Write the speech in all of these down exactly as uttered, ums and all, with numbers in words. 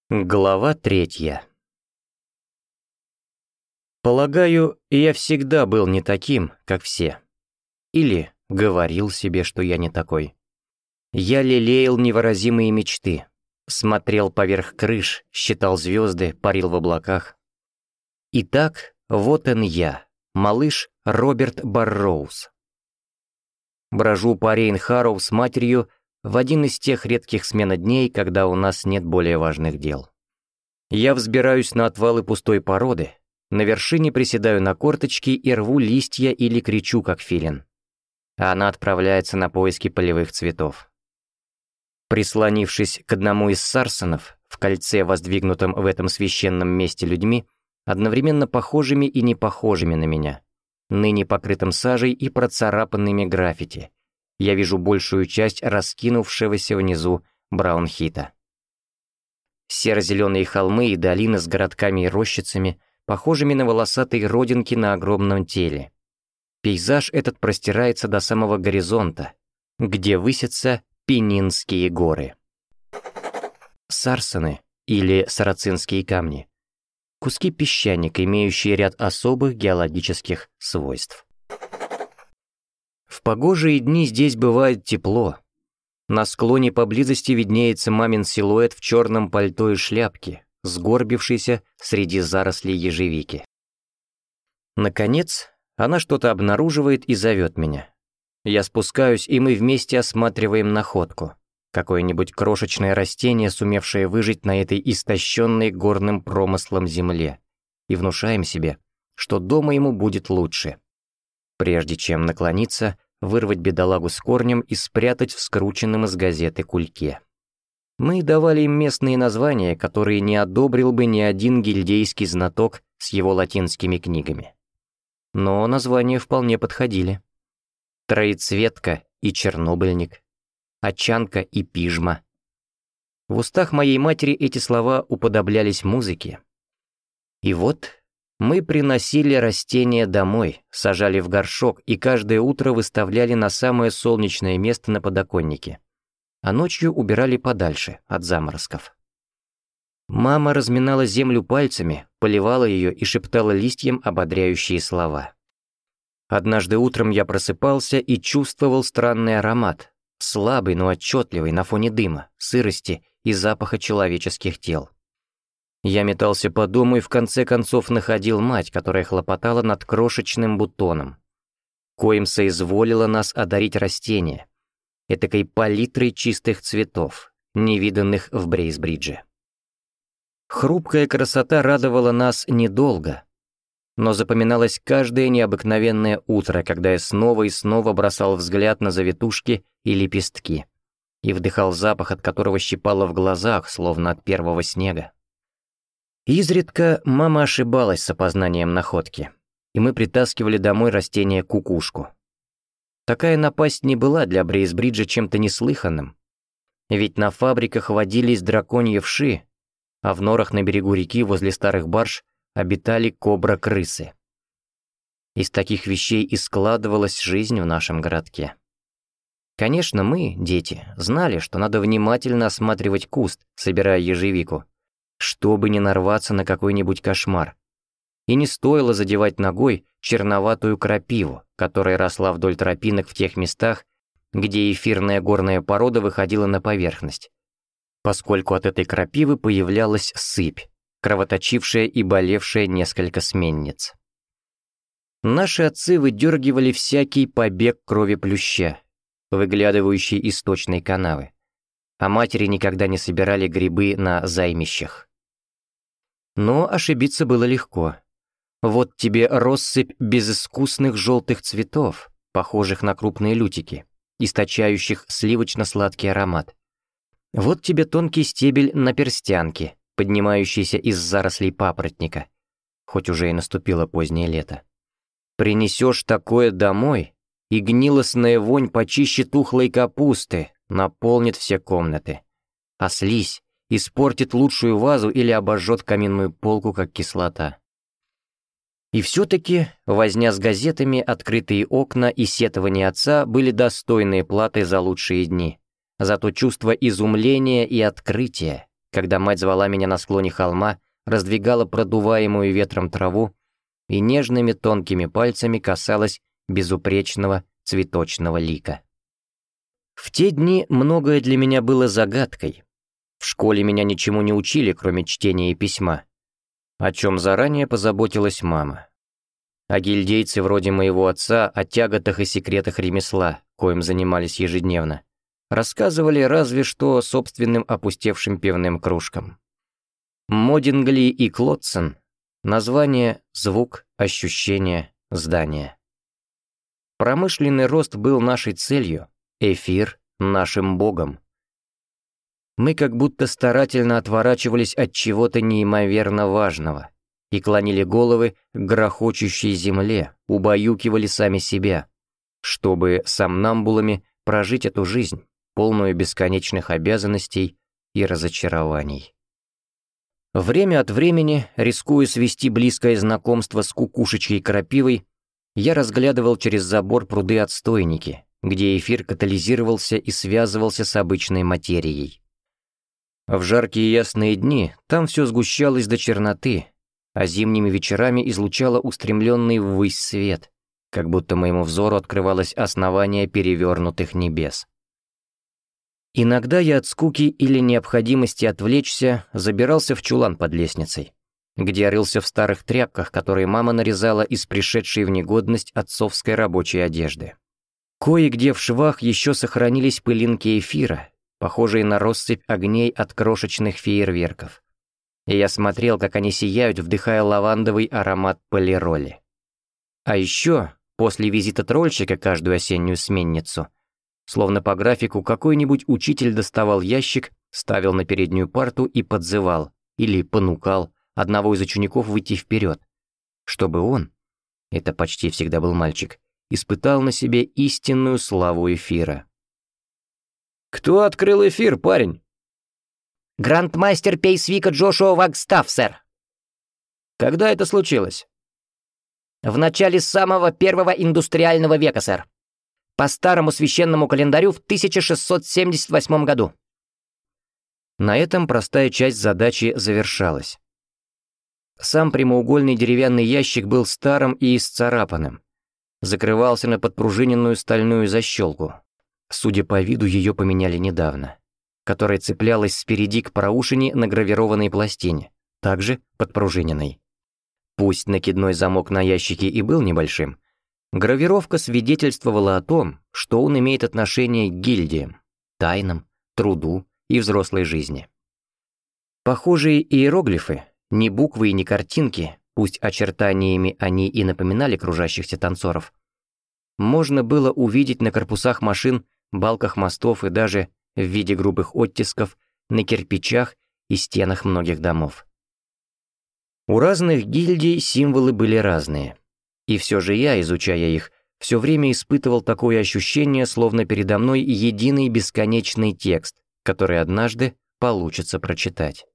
Глава третья. Полагаю, я всегда был не таким, как все. Или говорил себе, что я не такой. Я лелеял невыразимые мечты, смотрел поверх крыш, считал звезды, парил в облаках. Итак, вот он я, малыш Роберт Барроуз. Брожу по Рейн-Харроу с матерью в один из тех редких смена дней, когда у нас нет более важных дел. Я взбираюсь на отвалы пустой породы, на вершине приседаю на корточки и рву листья или кричу, как филин. А она отправляется на поиски полевых цветов. Прислонившись к одному из сарсонов, в кольце, воздвигнутом в этом священном месте людьми, одновременно похожими и не похожими на меня, ныне покрытым сажей и процарапанными граффити, я вижу большую часть раскинувшегося внизу Браунхита. Серо-зеленые холмы и долины с городками и рощицами, похожими на волосатые родинки на огромном теле. Пейзаж этот простирается до самого горизонта, где высятся Пенинские горы. Сарсоны, или сарацинские камни, куски песчаника, имеющие ряд особых геологических свойств. В погожие дни здесь бывает тепло. На склоне поблизости виднеется мамин силуэт в черном пальто и шляпке, сгорбившийся среди зарослей ежевики. Наконец, она что-то обнаруживает и зовет меня. Я спускаюсь, и мы вместе осматриваем находку. Какое-нибудь крошечное растение, сумевшее выжить на этой истощенной горным промыслом земле, и внушаем себе, что дома ему будет лучше. Прежде чем наклониться, вырвать бедолагу с корнем и спрятать в скрученном из газеты кульке. Мы давали им местные названия, которые не одобрил бы ни один гильдейский знаток с его латинскими книгами. Но названия вполне подходили. Троецветка и чернобыльник, очанка и пижма. В устах моей матери эти слова уподоблялись музыке. И вот мы приносили растения домой, сажали в горшок и каждое утро выставляли на самое солнечное место на подоконнике, а ночью убирали подальше от заморозков. Мама разминала землю пальцами, поливала ее и шептала листьям ободряющие слова. Однажды утром я просыпался и чувствовал странный аромат, слабый, но отчетливый на фоне дыма, сырости и запаха человеческих тел. Я метался по дому и в конце концов находил мать, которая хлопотала над крошечным бутоном, коим соизволила нас одарить растение, этакой палитрой чистых цветов, невиданных в Брейсбридже. Хрупкая красота радовала нас недолго, но запоминалось каждое необыкновенное утро, когда я снова и снова бросал взгляд на завитушки и лепестки и вдыхал запах, от которого щипало в глазах, словно от первого снега. Изредка мама ошибалась с опознанием находки, и мы притаскивали домой растение кукушку. Такая напасть не была для Брейсбриджа чем-то неслыханным, ведь на фабриках водились драконьи вши, а в норах на берегу реки возле старых барж обитали кобра-крысы. Из таких вещей и складывалась жизнь в нашем городке. Конечно, мы, дети, знали, что надо внимательно осматривать куст, собирая ежевику, чтобы не нарваться на какой-нибудь кошмар. И не стоило задевать ногой черноватую крапиву, которая росла вдоль тропинок в тех местах, где эфирная горная порода выходила на поверхность, поскольку от этой крапивы появлялась сыпь, кровоточившая и болевшая несколько сменниц. Наши отцы выдергивали всякий побег крови плюща, выглядывающий из сточной канавы, а матери никогда не собирали грибы на займищах. Но ошибиться было легко. Вот тебе россыпь безыскусных желтых цветов, похожих на крупные лютики, источающих сливочно-сладкий аромат. Вот тебе тонкий стебель наперстянки, поднимающийся из зарослей папоротника, хоть уже и наступило позднее лето. Принесешь такое домой, и гнилостная вонь почище тухлой капусты наполнит все комнаты, а слизь испортит лучшую вазу или обожжет каминную полку, как кислота. И все-таки возня с газетами, открытые окна и сетование отца были достойные платы за лучшие дни, за то чувство изумления и открытия, когда мать звала меня на склоне холма, раздвигала продуваемую ветром траву и нежными тонкими пальцами касалась безупречного цветочного лика. В те дни многое для меня было загадкой. В школе меня ничему не учили, кроме чтения и письма, о чем заранее позаботилась мама. А гильдейцы вроде моего отца о тяготах и секретах ремесла, коим занимались ежедневно, рассказывали разве что собственным опустевшим пивным кружкам. Модингли и Клотсон — название, звук, ощущение, здание. Промышленный рост был нашей целью, эфир — нашим богом. Мы как будто старательно отворачивались от чего-то неимоверно важного и клонили головы к грохочущей земле, убаюкивали сами себя, чтобы сомнамбулами прожить эту жизнь, полную бесконечных обязанностей и разочарований. Время от времени, рискуя свести близкое знакомство с кукушечьей крапивой, я разглядывал через забор пруды-отстойники, где эфир катализировался и связывался с обычной материей. В жаркие ясные дни там все сгущалось до черноты, а зимними вечерами излучало устремленный ввысь свет, как будто моему взору открывалось основание перевернутых небес. Иногда я от скуки или необходимости отвлечься забирался в чулан под лестницей, где рылся в старых тряпках, которые мама нарезала из пришедшей в негодность отцовской рабочей одежды. Кое-где в швах еще сохранились пылинки эфира, похожие на россыпь огней от крошечных фейерверков. И я смотрел, как они сияют, вдыхая лавандовый аромат полироли. А еще, после визита трольщика каждую осеннюю сменницу, словно по графику, какой-нибудь учитель доставал ящик, ставил на переднюю парту и подзывал, или понукал, одного из учеников выйти вперед, чтобы он, это почти всегда был мальчик, испытал на себе истинную славу эфира. «Кто открыл эфир, парень?» «Грандмастер Пейсвика Джошуа Вагстаф, сэр». «Когда это случилось?» «В начале самого первого индустриального века, сэр. По старому священному календарю в тысяча шестьсот семьдесят восьмом году». На этом простая часть задачи завершалась. Сам прямоугольный деревянный ящик был старым и исцарапанным. Закрывался на подпружиненную стальную защелку. Судя по виду, ее поменяли недавно, которая цеплялась спереди к проушине на гравированной пластине, также подпружиненной. Пусть накидной замок на ящике и был небольшим, гравировка свидетельствовала о том, что он имеет отношение к гильдиям, тайнам, труду и взрослой жизни. Похожие иероглифы, ни буквы и ни картинки, пусть очертаниями они и напоминали кружащихся танцоров, можно было увидеть на корпусах машин, балках мостов и даже в виде грубых оттисков на кирпичах и стенах многих домов. У разных гильдий символы были разные, и все же я, изучая их, все время испытывал такое ощущение, словно передо мной единый бесконечный текст, который однажды получится прочитать.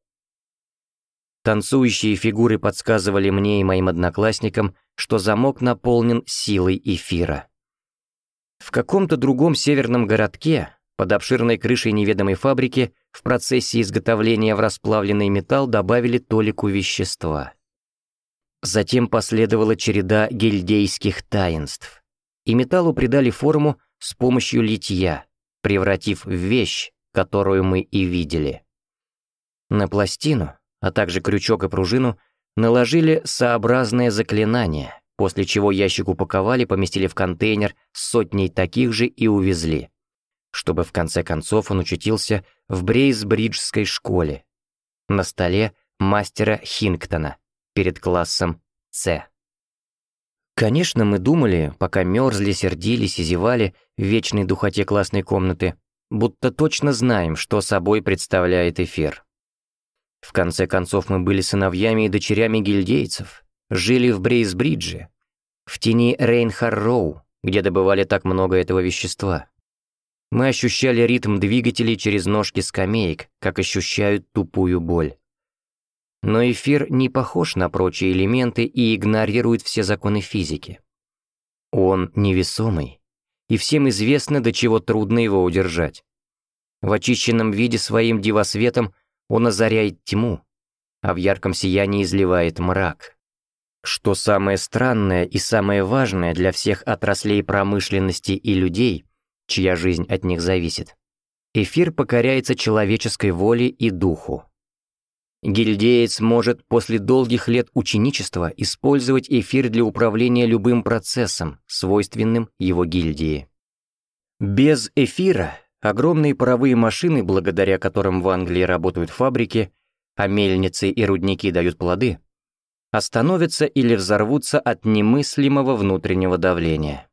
Танцующие фигуры подсказывали мне и моим одноклассникам, что замок наполнен силой эфира. В каком-то другом северном городке, под обширной крышей неведомой фабрики, в процессе изготовления в расплавленный металл добавили толику вещества. Затем последовала череда гильдейских таинств, и металлу придали форму с помощью литья, превратив в вещь, которую мы и видели. На пластину, а также крючок и пружину, наложили сообразное заклинание, после чего ящик упаковали, поместили в контейнер с сотней таких же и увезли, чтобы в конце концов он очутился в Брейсбриджской школе, на столе мастера Хингтона, перед классом С. Конечно, мы думали, пока мерзли, сердились и зевали в вечной духоте классной комнаты, будто точно знаем, что собой представляет эфир. В конце концов, мы были сыновьями и дочерями гильдейцев, жили в Брейсбридже, в тени Рейнхарроу, где добывали так много этого вещества. Мы ощущали ритм двигателей через ножки скамеек, как ощущают тупую боль. Но эфир не похож на прочие элементы и игнорирует все законы физики. Он невесомый, и всем известно, до чего трудно его удержать. В очищенном виде своим дивосветом Он озаряет тьму, а в ярком сиянии изливает мрак. Что самое странное и самое важное для всех отраслей промышленности и людей, чья жизнь от них зависит, эфир покоряется человеческой воле и духу. Гильдеец может после долгих лет ученичества использовать эфир для управления любым процессом, свойственным его гильдии. Без эфира огромные паровые машины, благодаря которым в Англии работают фабрики, а мельницы и рудники дают плоды, остановятся или взорвутся от немыслимого внутреннего давления.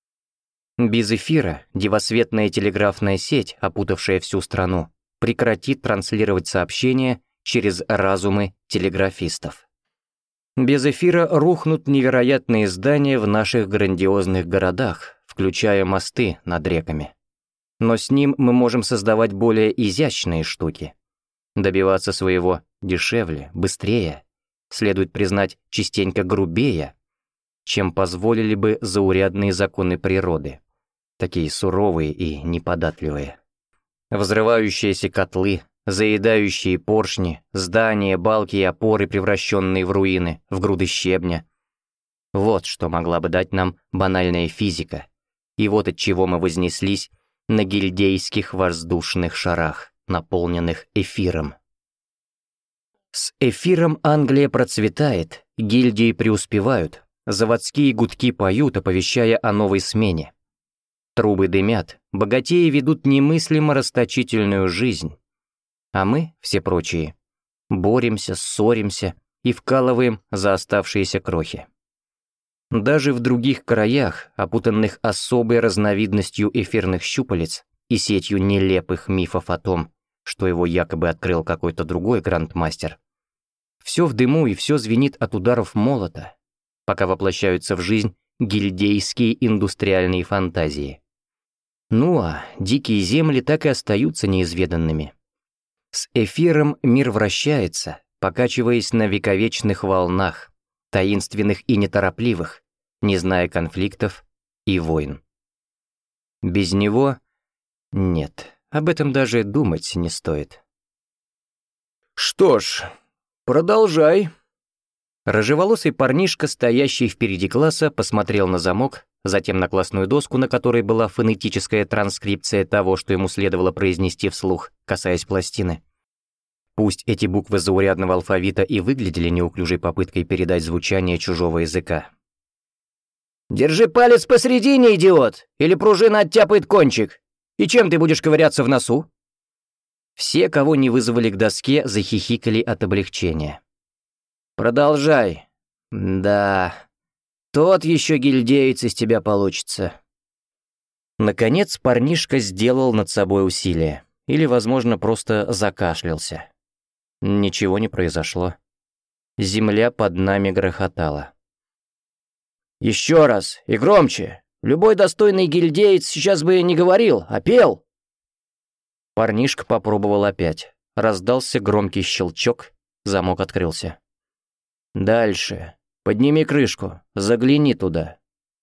Без эфира дивосветная телеграфная сеть, опутавшая всю страну, прекратит транслировать сообщения через разумы телеграфистов. Без эфира рухнут невероятные здания в наших грандиозных городах, включая мосты над реками. Но с ним мы можем создавать более изящные штуки. Добиваться своего дешевле, быстрее, следует признать, частенько грубее, чем позволили бы заурядные законы природы, такие суровые и неподатливые. Взрывающиеся котлы, заедающие поршни, здания, балки и опоры, превращенные в руины, в груды щебня. Вот что могла бы дать нам банальная физика, и вот от чего мы вознеслись на гильдейских воздушных шарах, наполненных эфиром. С эфиром Англия процветает, гильдии преуспевают, заводские гудки поют, оповещая о новой смене. Трубы дымят, богатеи ведут немыслимо расточительную жизнь. А мы, все прочие, боремся, ссоримся и вкалываем за оставшиеся крохи. Даже в других краях, опутанных особой разновидностью эфирных щупалец и сетью нелепых мифов о том, что его якобы открыл какой-то другой грандмастер, все в дыму и все звенит от ударов молота, пока воплощаются в жизнь гильдейские индустриальные фантазии. Ну а дикие земли так и остаются неизведанными. С эфиром мир вращается, покачиваясь на вековечных волнах, таинственных и неторопливых, не зная конфликтов и войн. Без него нет, об этом даже думать не стоит. «Что ж, продолжай». Рыжеволосый парнишка, стоящий впереди класса, посмотрел на замок, затем на классную доску, на которой была фонетическая транскрипция того, что ему следовало произнести вслух, касаясь пластины. Пусть эти буквы заурядного алфавита и выглядели неуклюжей попыткой передать звучание чужого языка. «Держи палец посередине, идиот, или пружина оттяпает кончик. И чем ты будешь ковыряться в носу?» Все, кого не вызвали к доске, захихикали от облегчения. «Продолжай. Да, тот еще гильдеец из тебя получится». Наконец парнишка сделал над собой усилие, или, возможно, просто закашлялся. Ничего не произошло. Земля под нами грохотала. «Еще раз, и громче. Любой достойный гильдеец сейчас бы не говорил, а пел». Парнишка попробовал опять. Раздался громкий щелчок, замок открылся. «Дальше. Подними крышку, загляни туда».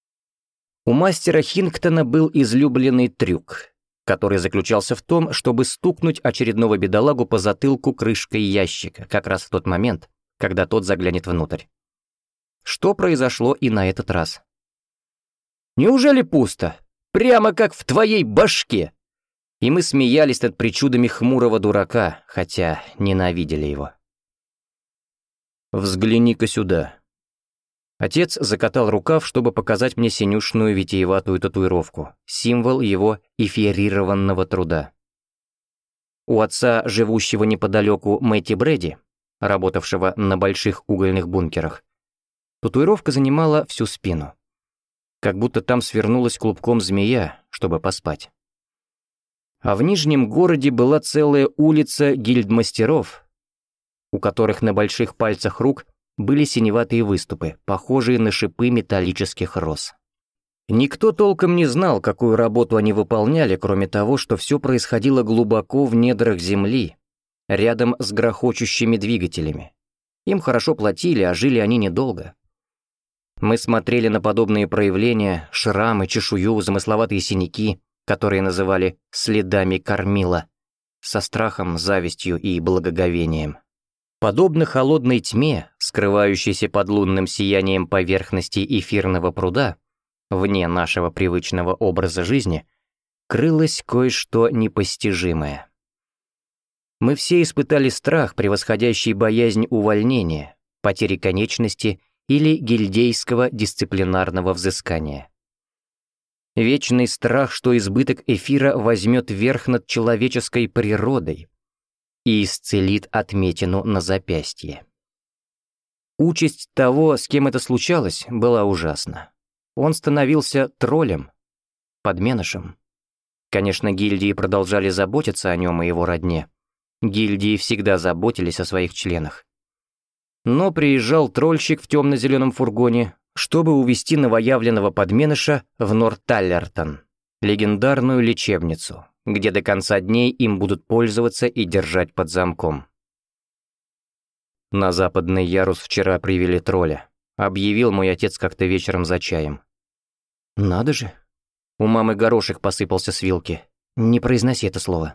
У мастера Хингтона был излюбленный трюк, который заключался в том, чтобы стукнуть очередного бедолагу по затылку крышкой ящика, как раз в тот момент, когда тот заглянет внутрь. Что произошло и на этот раз. «Неужели пусто? Прямо как в твоей башке!» И мы смеялись над причудами хмурого дурака, хотя ненавидели его. «Взгляни-ка сюда». Отец закатал рукав, чтобы показать мне синюшную витиеватую татуировку, символ его эфирированного труда. У отца, живущего неподалеку Мэтти Брэди, работавшего на больших угольных бункерах, татуировка занимала всю спину, как будто там свернулась клубком змея, чтобы поспать. А в Нижнем городе была целая улица гильдмастеров, у которых на больших пальцах рук были синеватые выступы, похожие на шипы металлических роз. Никто толком не знал, какую работу они выполняли, кроме того, что все происходило глубоко в недрах земли, рядом с грохочущими двигателями. Им хорошо платили, а жили они недолго. Мы смотрели на подобные проявления, шрамы, чешую, замысловатые синяки, которые называли «следами кормила», со страхом, завистью и благоговением. Подобно холодной тьме, скрывающейся под лунным сиянием поверхности эфирного пруда, вне нашего привычного образа жизни, крылось кое-что непостижимое. Мы все испытали страх, превосходящий боязнь увольнения, потери конечности или гильдейского дисциплинарного взыскания. Вечный страх, что избыток эфира возьмет верх над человеческой природой и исцелит отметину на запястье. Участь того, с кем это случалось, была ужасна. Он становился троллем, подменышем. Конечно, гильдии продолжали заботиться о нем и его родне. Гильдии всегда заботились о своих членах. Но приезжал трольщик в темно-зеленом фургоне, чтобы увезти новоявленного подменыша в Норталлертон, легендарную лечебницу, где до конца дней им будут пользоваться и держать под замком. На западный ярус вчера привели тролля, объявил мой отец как-то вечером за чаем. Надо же. У мамы горошек посыпался с вилки. Не произноси это слово.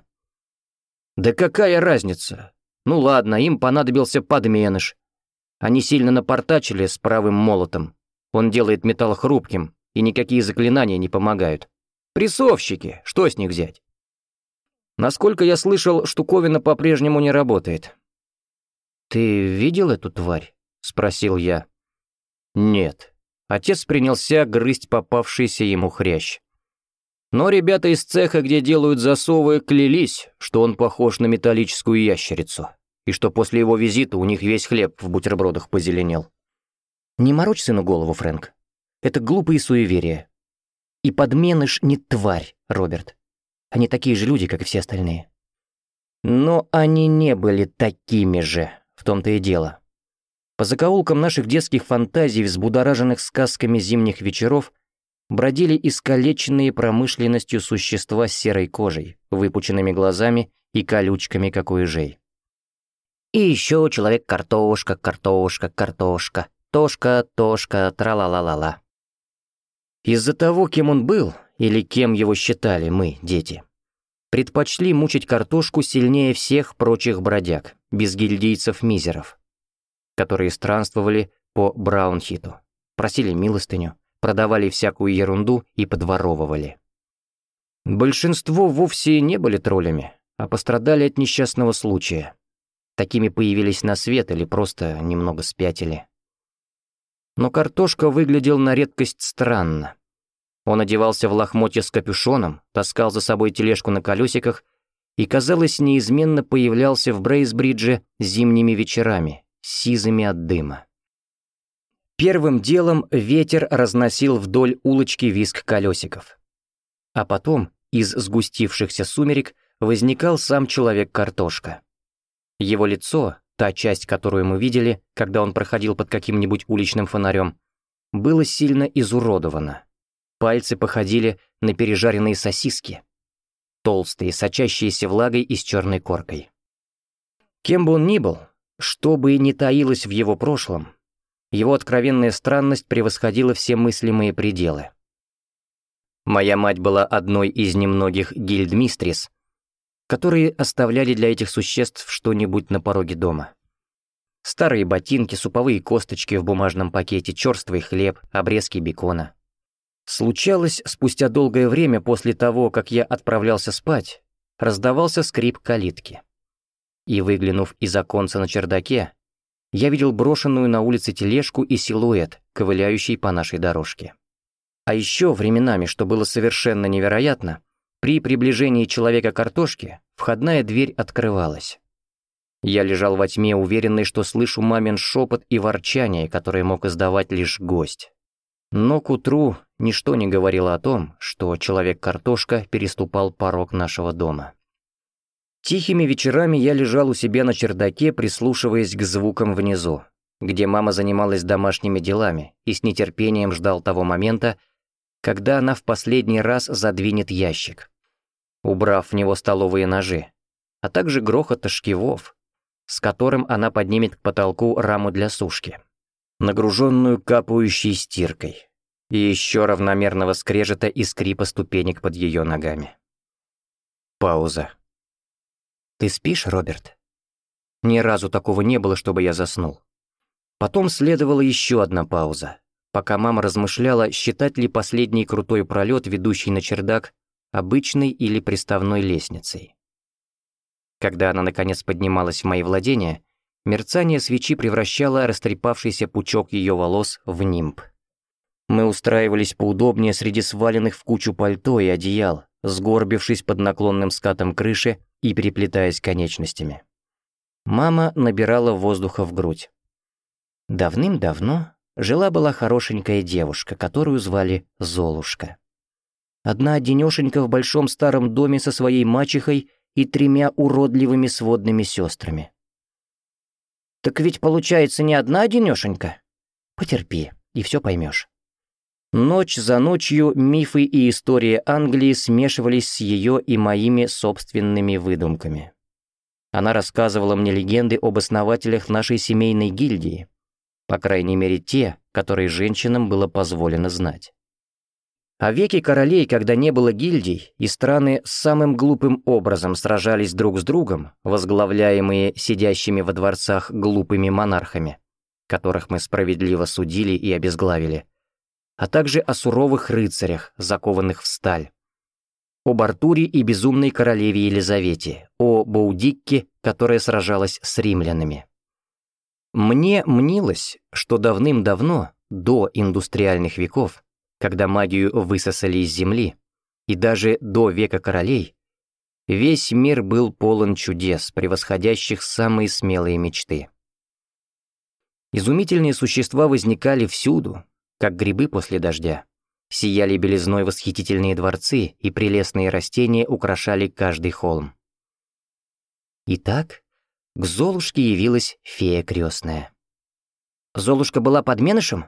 Да какая разница? Ну ладно, им понадобился подменыш. Они сильно напортачили с правым молотом. Он делает металл хрупким, и никакие заклинания не помогают. Прессовщики, что с них взять? Насколько я слышал, штуковина по-прежнему не работает. «Ты видел эту тварь?» — спросил я. «Нет». Отец принялся грызть попавшийся ему хрящ. Но ребята из цеха, где делают засовы, клялись, что он похож на металлическую ящерицу, и что после его визита у них весь хлеб в бутербродах позеленел. Не морочь сыну голову, Фрэнк. Это глупые суеверия. И подменыш не тварь, Роберт. Они такие же люди, как и все остальные. Но они не были такими же, в том-то и дело. По закоулкам наших детских фантазий, взбудораженных сказками зимних вечеров, бродили искалеченные промышленностью существа с серой кожей, выпученными глазами и колючками, как у ежей. И еще человек-картошка, картошка, картошка, тошка, тошка, тра-ла-ла-ла-ла. Из-за того, кем он был, или кем его считали мы, дети, предпочли мучить картошку сильнее всех прочих бродяг, безгильдийцев-мизеров, которые странствовали по Браунхиту, просили милостыню, продавали всякую ерунду и подворовывали. Большинство вовсе не были троллями, а пострадали от несчастного случая. Такими появились на свет или просто немного спятили. Но картошка выглядел на редкость странно. Он одевался в лохмотья с капюшоном, таскал за собой тележку на колесиках и, казалось, неизменно появлялся в Брейсбридже зимними вечерами, сизыми от дыма. Первым делом ветер разносил вдоль улочки визг колесиков. А потом из сгустившихся сумерек возникал сам человек-картошка. Его лицо, та часть, которую мы видели, когда он проходил под каким-нибудь уличным фонарем, было сильно изуродовано. Пальцы походили на пережаренные сосиски, толстые, сочащиеся влагой и с черной коркой. Кем бы он ни был, что бы ни таилось в его прошлом, его откровенная странность превосходила все мыслимые пределы. Моя мать была одной из немногих гильдмистрис, которые оставляли для этих существ что-нибудь на пороге дома. Старые ботинки, суповые косточки в бумажном пакете, черствый хлеб, обрезки бекона. Случалось, спустя долгое время после того, как я отправлялся спать, раздавался скрип калитки. И, выглянув из оконца на чердаке, я видел брошенную на улице тележку и силуэт, ковыляющий по нашей дорожке. А еще временами, что было совершенно невероятно, при приближении человека-картошки входная дверь открывалась. Я лежал во тьме, уверенный, что слышу мамин шепот и ворчание, которое мог издавать лишь гость. Но к утру ничто не говорило о том, что человек-картошка переступал порог нашего дома. Тихими вечерами я лежал у себя на чердаке, прислушиваясь к звукам внизу, где мама занималась домашними делами и с нетерпением ждал того момента, когда она в последний раз задвинет ящик, убрав в него столовые ножи, а также грохота шкивов, с которым она поднимет к потолку раму для сушки, нагруженную капающей стиркой, и еще равномерного скрежета и скрипа ступенек под ее ногами. Пауза. «Ты спишь, Роберт?» Ни разу такого не было, чтобы я заснул. Потом следовала еще одна пауза, пока мама размышляла, считать ли последний крутой пролет, ведущий на чердак, обычной или приставной лестницей. Когда она наконец поднималась в мои владения, мерцание свечи превращало растрепавшийся пучок ее волос в нимб. Мы устраивались поудобнее среди сваленных в кучу пальто и одеял, сгорбившись под наклонным скатом крыши и переплетаясь конечностями. Мама набирала воздуха в грудь. Давным-давно жила-была хорошенькая девушка, которую звали Золушка. Одна-одинешенька в большом старом доме со своей мачехой и тремя уродливыми сводными сестрами. «Так ведь получается не одна-одинешенька?» «Потерпи, и все поймешь». Ночь за ночью мифы и истории Англии смешивались с ее и моими собственными выдумками. Она рассказывала мне легенды об основателях нашей семейной гильдии, по крайней мере те, которые женщинам было позволено знать. О веке королей, когда не было гильдий, и страны самым глупым образом сражались друг с другом, возглавляемые сидящими во дворцах глупыми монархами, которых мы справедливо судили и обезглавили, а также о суровых рыцарях, закованных в сталь, об Артуре и безумной королеве Елизавете, о Боудикке, которая сражалась с римлянами. Мне мнилось, что давным-давно, до индустриальных веков, когда магию высосали из земли, и даже до века королей, весь мир был полон чудес, превосходящих самые смелые мечты. Изумительные существа возникали всюду, как грибы после дождя. Сияли белизной восхитительные дворцы, и прелестные растения украшали каждый холм. Итак, к Золушке явилась фея крестная. «Золушка была подменышем?»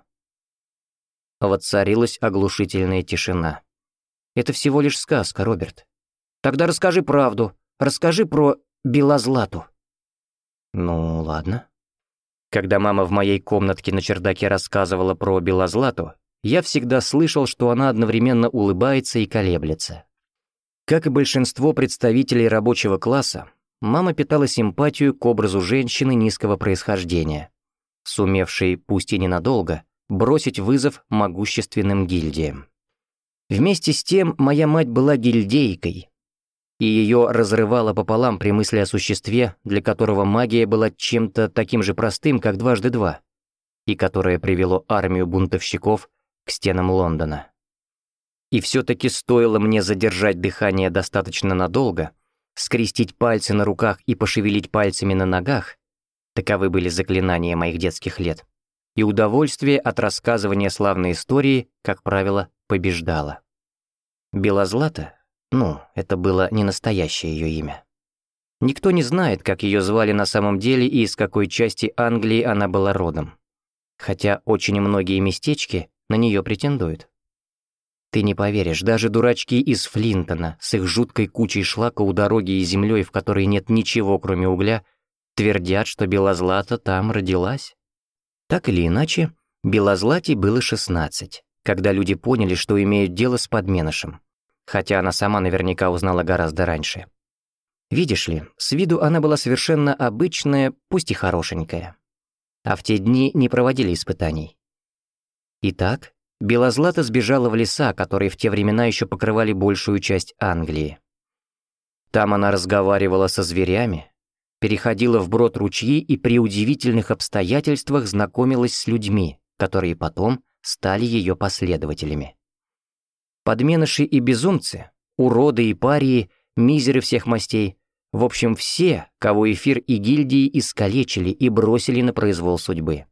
Воцарилась оглушительная тишина. «Это всего лишь сказка, Роберт». «Тогда расскажи правду. Расскажи про Белозлату». «Ну, ладно». Когда мама в моей комнатке на чердаке рассказывала про Белозлату, я всегда слышал, что она одновременно улыбается и колеблется. Как и большинство представителей рабочего класса, мама питала симпатию к образу женщины низкого происхождения, сумевшей, пусть и ненадолго, бросить вызов могущественным гильдиям. Вместе с тем, моя мать была гильдейкой, и ее разрывало пополам при мысли о существе, для которого магия была чем-то таким же простым, как дважды два, и которое привело армию бунтовщиков к стенам Лондона. И все-таки стоило мне задержать дыхание достаточно надолго, скрестить пальцы на руках и пошевелить пальцами на ногах, таковы были заклинания моих детских лет, и удовольствие от рассказывания славной истории, как правило, побеждало. Белозлата, ну, это было не настоящее ее имя. Никто не знает, как ее звали на самом деле и из какой части Англии она была родом, хотя очень многие местечки на нее претендуют. Ты не поверишь, даже дурачки из Флинтона с их жуткой кучей шлака у дороги и землей, в которой нет ничего, кроме угля, твердят, что Белозлата там родилась. Так или иначе, Белозлате было шестнадцать, когда люди поняли, что имеют дело с подменышем, хотя она сама наверняка узнала гораздо раньше. Видишь ли, с виду она была совершенно обычная, пусть и хорошенькая. А в те дни не проводили испытаний. Итак, Белозлата сбежала в леса, которые в те времена еще покрывали большую часть Англии. Там она разговаривала со зверями, переходила вброд ручьи и при удивительных обстоятельствах знакомилась с людьми, которые потом стали ее последователями. Подменыши и безумцы, уроды и парии, мизеры всех мастей, в общем, все, кого эфир и гильдии искалечили и бросили на произвол судьбы.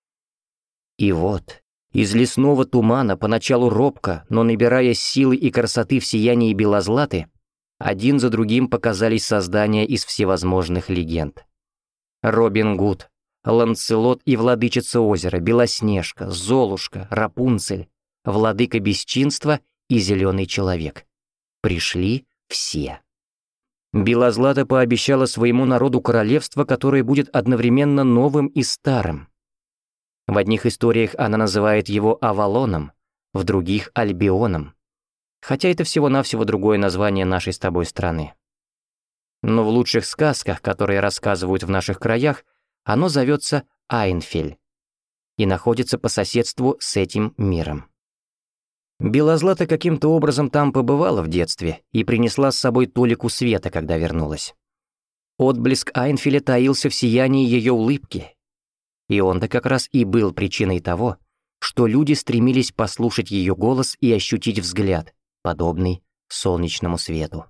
И вот, из лесного тумана, поначалу робко, но набирая силы и красоты в сиянии Белозлаты, один за другим показались создания из всевозможных легенд. Робин Гуд, Ланцелот и Владычица озера, Белоснежка, Золушка, Рапунцель, Владыка бесчинства и Зеленый человек. Пришли все. Белозлата пообещала своему народу королевство, которое будет одновременно новым и старым. В одних историях она называет его Авалоном, в других — Альбионом, хотя это всего-навсего другое название нашей с тобой страны. но в лучших сказках, которые рассказывают в наших краях, оно зовется Айнфель и находится по соседству с этим миром. Белозлата каким-то образом там побывала в детстве и принесла с собой толику света, когда вернулась. Отблеск Айнфеля таился в сиянии ее улыбки, и он-то как раз и был причиной того, что люди стремились послушать ее голос и ощутить взгляд, подобный солнечному свету.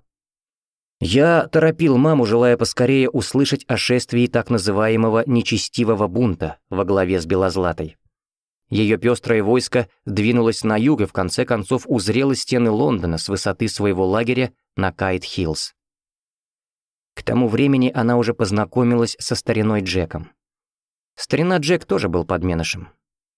Я торопил маму, желая поскорее услышать о шествии так называемого нечестивого бунта во главе с Белозлатой. Ее пестрое войско двинулось на юг и в конце концов узрело стены Лондона с высоты своего лагеря на Кайт-Хиллз. К тому времени она уже познакомилась со стариной Джеком. Старина Джек тоже был подменышем.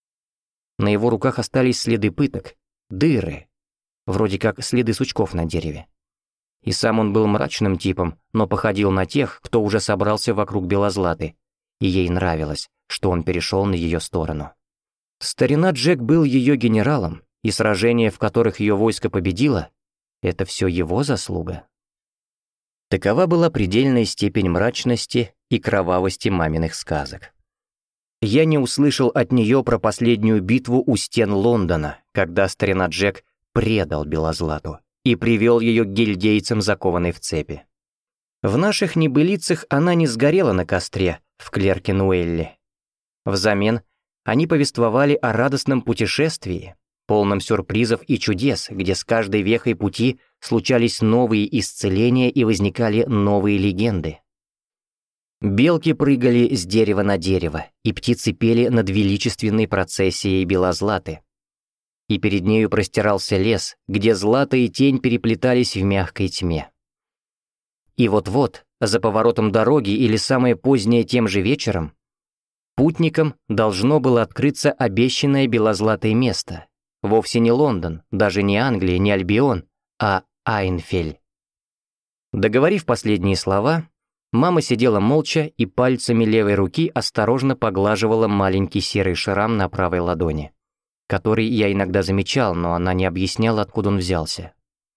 На его руках остались следы пыток, дыры, вроде как следы сучков на дереве. И сам он был мрачным типом, но походил на тех, кто уже собрался вокруг Белозлаты, и ей нравилось, что он перешел на ее сторону. Старина Джек был ее генералом, и сражения, в которых ее войско победило, это все его заслуга. Такова была предельная степень мрачности и кровавости маминых сказок. Я не услышал от нее про последнюю битву у стен Лондона, когда старина Джек предал Белозлату и привел ее к гильдейцам, закованной в цепи. В наших небылицах она не сгорела на костре в Клеркенуэлле. Взамен они повествовали о радостном путешествии, полном сюрпризов и чудес, где с каждой вехой пути случались новые исцеления и возникали новые легенды. Белки прыгали с дерева на дерево, и птицы пели над величественной процессией Белозлаты. И перед нею простирался лес, где злато и тень переплетались в мягкой тьме. И вот-вот, за поворотом дороги или самое позднее тем же вечером, путникам должно было открыться обещанное Белозлатой место. Вовсе не Лондон, даже не Англия, не Альбион, а Айнфель. Договорив последние слова, мама сидела молча и пальцами левой руки осторожно поглаживала маленький серый шрам на правой ладони, который я иногда замечал, но она не объясняла, откуда он взялся.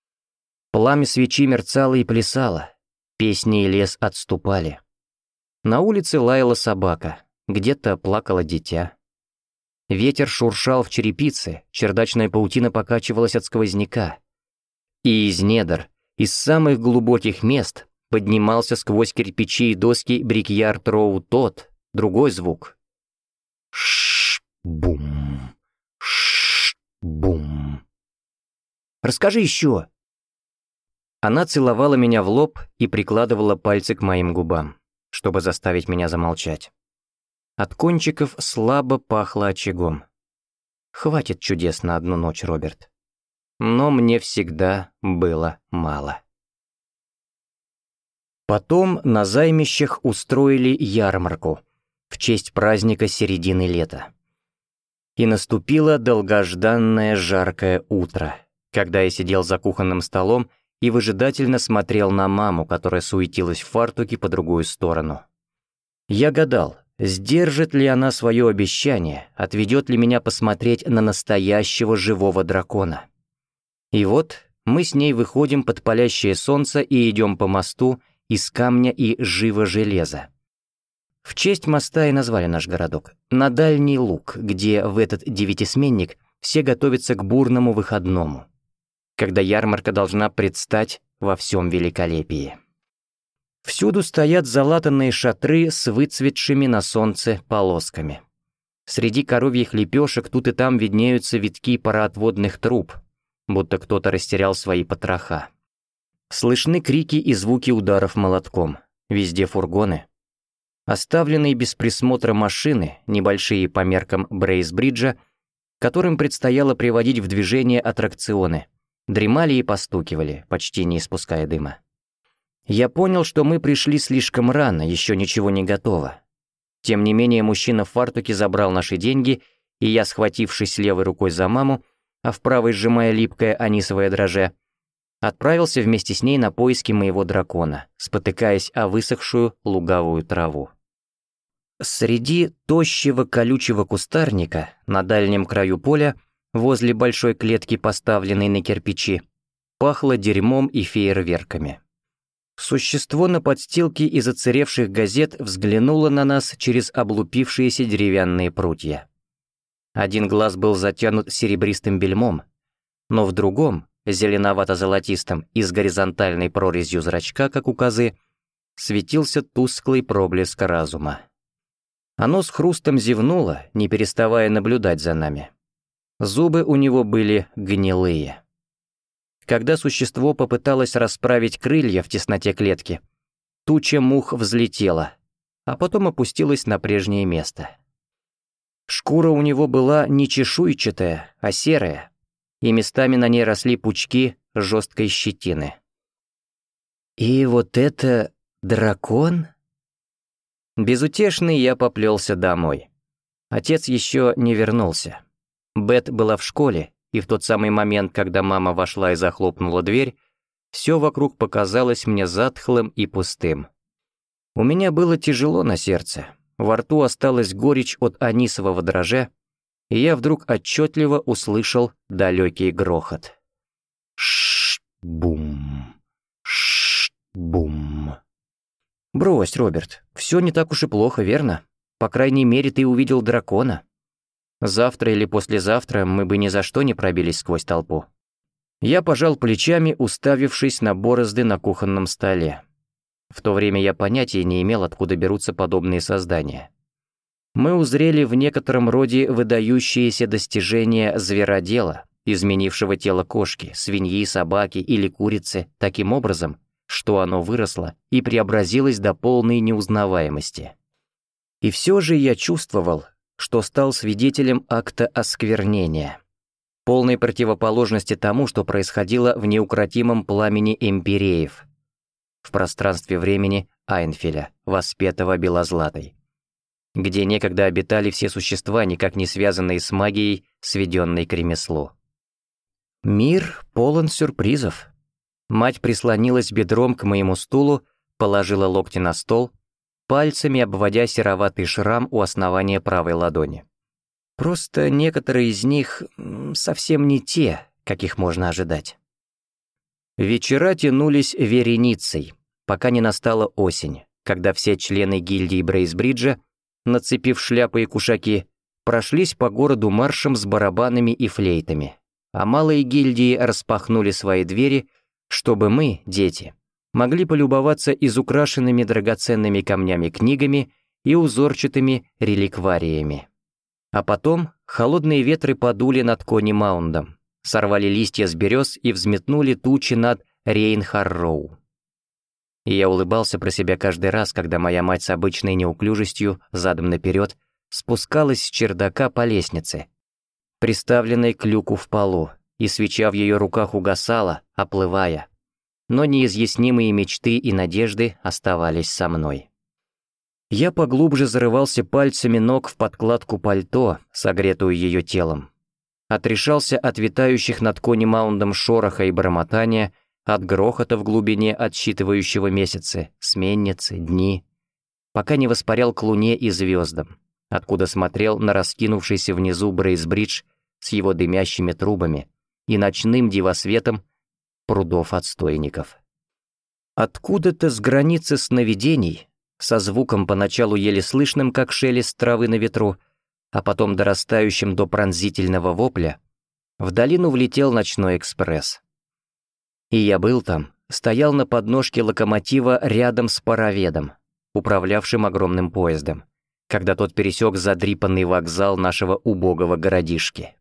Пламя свечи мерцало и плясало, песни и лес отступали. На улице лаяла собака, где-то плакало дитя. Ветер шуршал в черепице, чердачная паутина покачивалась от сквозняка. И из недр, из самых глубоких мест поднимался сквозь кирпичи и доски Брикьярд-Роу тот, другой звук. Ш-бум, ш-бум. «Расскажи еще!» Она целовала меня в лоб и прикладывала пальцы к моим губам, чтобы заставить меня замолчать. От кончиков слабо пахло очагом. Хватит чудес на одну ночь, Роберт. Но мне всегда было мало. Потом на займищах устроили ярмарку в честь праздника середины лета. И наступило долгожданное жаркое утро, когда я сидел за кухонным столом и выжидательно смотрел на маму, которая суетилась в фартуке по другую сторону. Я гадал, сдержит ли она свое обещание, отведет ли меня посмотреть на настоящего живого дракона. И вот мы с ней выходим под палящее солнце и идем по мосту из камня и живо железа. В честь моста и назвали наш городок. На Дальний Луг, где в этот девятисменник все готовятся к бурному выходному, когда ярмарка должна предстать во всем великолепии. Всюду стоят залатанные шатры с выцветшими на солнце полосками. Среди коровьих лепешек тут и там виднеются витки пароотводных труб, будто кто-то растерял свои потроха. Слышны крики и звуки ударов молотком. Везде фургоны. Оставленные без присмотра машины, небольшие по меркам Брейсбриджа, которым предстояло приводить в движение аттракционы, дремали и постукивали, почти не испуская дыма. Я понял, что мы пришли слишком рано, еще ничего не готово. Тем не менее, мужчина в фартуке забрал наши деньги, и я, схватившись левой рукой за маму, а в правой сжимая липкое анисовое дрожжи, отправился вместе с ней на поиски моего дракона, спотыкаясь о высохшую луговую траву. Среди тощего колючего кустарника на дальнем краю поля, возле большой клетки, поставленной на кирпичи, пахло дерьмом и фейерверками. Существо на подстилке из оцаревших газет взглянуло на нас через облупившиеся деревянные прутья. Один глаз был затянут серебристым бельмом, но в другом, зеленовато-золотистом и с горизонтальной прорезью зрачка, как у козы, светился тусклый проблеск разума. Оно с хрустом зевнуло, не переставая наблюдать за нами. Зубы у него были гнилые. Когда существо попыталось расправить крылья в тесноте клетки, туча мух взлетела, а потом опустилась на прежнее место. Шкура у него была не чешуйчатая, а серая, и местами на ней росли пучки жесткой щетины. «И вот это дракон?» Безутешный я поплелся домой. Отец еще не вернулся. Бет была в школе, и в тот самый момент, когда мама вошла и захлопнула дверь, все вокруг показалось мне затхлым и пустым. У меня было тяжело на сердце, во рту осталась горечь от анисового дрожжа, и я вдруг отчетливо услышал далекий грохот. Ш-бум, ш-бум. «Брось, Роберт, все не так уж и плохо, верно? По крайней мере, ты увидел дракона. Завтра или послезавтра мы бы ни за что не пробились сквозь толпу». Я пожал плечами, уставившись на борозды на кухонном столе. В то время я понятия не имел, откуда берутся подобные создания. Мы узрели в некотором роде выдающиеся достижения зверодела, изменившего тело кошки, свиньи, собаки или курицы таким образом, что оно выросло и преобразилось до полной неузнаваемости. И все же я чувствовал, что стал свидетелем акта осквернения, полной противоположности тому, что происходило в неукротимом пламени эмпиреев, в пространстве времени Айнфеля, воспетого Белозлатой, где некогда обитали все существа, никак не связанные с магией, сведенной к ремеслу. Мир полон сюрпризов. Мать прислонилась бедром к моему стулу, положила локти на стол, пальцами обводя сероватый шрам у основания правой ладони. Просто некоторые из них совсем не те, каких можно ожидать. Вечера тянулись вереницей, пока не настала осень, когда все члены гильдии Брейсбриджа, нацепив шляпы и кушаки, прошлись по городу маршем с барабанами и флейтами, а малые гильдии распахнули свои двери, чтобы мы, дети, могли полюбоваться изукрашенными драгоценными камнями книгами и узорчатыми реликвариями. А потом холодные ветры подули над Кони-Маундом, сорвали листья с берез и взметнули тучи над Рейнхарроу. И я улыбался про себя каждый раз, когда моя мать с обычной неуклюжестью, задом наперед, спускалась с чердака по лестнице, приставленной к люку в полу, и свеча в ее руках угасала, оплывая. Но неизъяснимые мечты и надежды оставались со мной. Я поглубже зарывался пальцами ног в подкладку пальто, согретую ее телом. Отрешался от витающих над Кони-Маундом шороха и бормотания, от грохота в глубине отсчитывающего месяцы, сменницы, дни, пока не воспарял к луне и звездам, откуда смотрел на раскинувшийся внизу Брейсбридж с его дымящими трубами и ночным дивосветом прудов отстойников. Откуда-то с границы сновидений, со звуком поначалу еле слышным, как шелест травы на ветру, а потом дорастающим до пронзительного вопля, в долину влетел ночной экспресс. И я был там, стоял на подножке локомотива рядом с пароведом, управлявшим огромным поездом, когда тот пересек задрипанный вокзал нашего убогого городишки.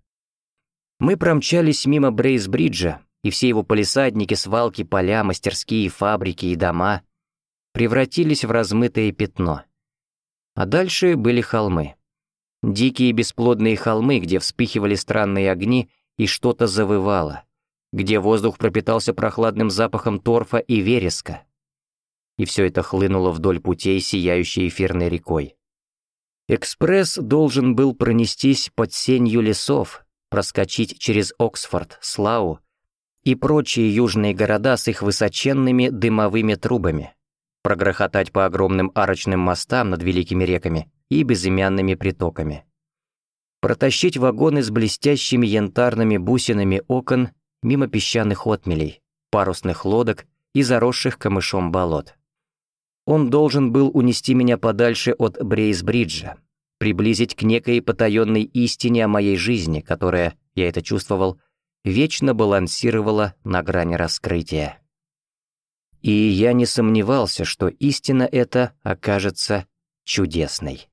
Мы промчались мимо Брейсбриджа, и все его палисадники, свалки, поля, мастерские, фабрики и дома превратились в размытое пятно. А дальше были холмы. Дикие бесплодные холмы, где вспыхивали странные огни и что-то завывало, где воздух пропитался прохладным запахом торфа и вереска. И все это хлынуло вдоль путей, сияющей эфирной рекой. Экспресс должен был пронестись под сенью лесов, проскочить через Оксфорд, Слау и прочие южные города с их высоченными дымовыми трубами, прогрохотать по огромным арочным мостам над великими реками и безымянными притоками, протащить вагоны с блестящими янтарными бусинами окон мимо песчаных отмелей, парусных лодок и заросших камышом болот. Он должен был унести меня подальше от Брейсбриджа, приблизить к некой потаенной истине о моей жизни, которая, я это чувствовал, вечно балансировала на грани раскрытия. И я не сомневался, что истина эта окажется чудесной.